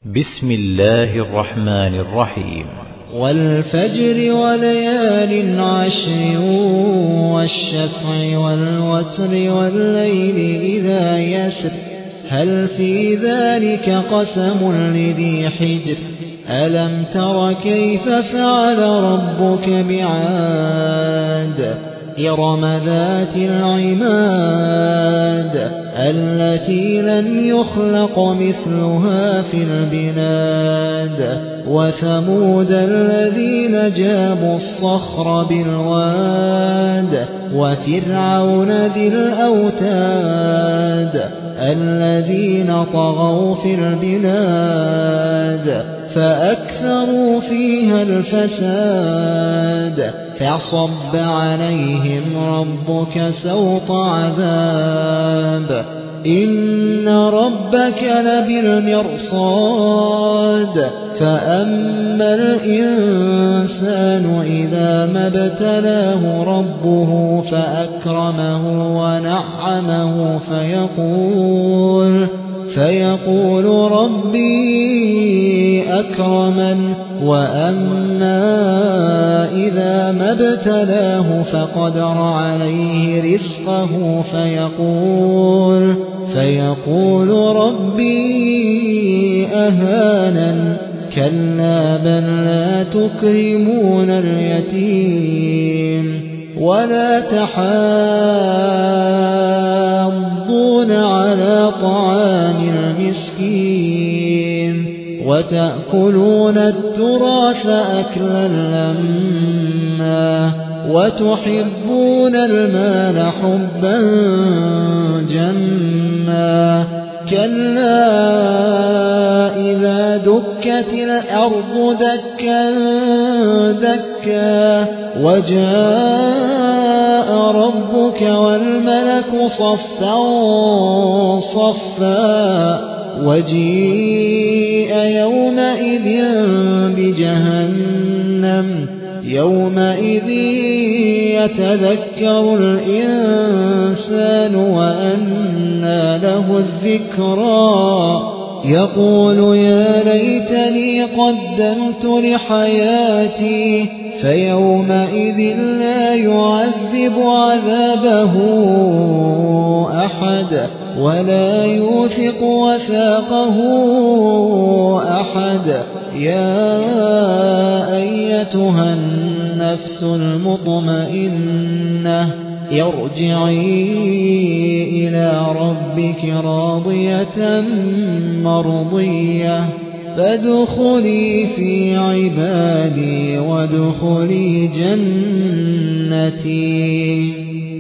بسم الله الرحمن الرحيم. والفجر وليال عشر والشفع والوتر والليل إذا يسر هل في ذلك قسم لذي حجر ألم تر كيف فعل ربك بعاد إرم ذات العماد التي لم يخلق مثلها في البلاد وثمود الذين جابوا الصخر بالواد وفرعون ذي الأوتاد الذين طغوا في البلاد فأكثروا فيها الفساد فصب عليهم ربك سوط عذاب إن ربك لبالمرصاد فأما الإنسان إذا ما ابتلاه ربه فأكرمه ونعمه فيقول ربي أكرمن وأما إذا ما ابتلاه فقدر عليه رزقه فيقول ربي أهانن كلا بل لا تكرمون اليتيم ولا تحاضون على طعام المسكين وتأكلون التراث أكلا لما وتحبون المال حبا جما كلا إذا دكت الأرض دكا دكا وجاء ربك والملك صفا صفا وجيء يومئذ بجهنم يومئذ يتذكر الإنسان وأنى له الذكرى يقول يا ليتني قدمت لحياتي فيومئذ لا يعذب عذابه أحد ولا يوثق وثاقه أحد يا أيتها النفس المطمئنة ارجعي إلى ربك راضية مرضية فادخلي في عبادي وادخلي جنتي.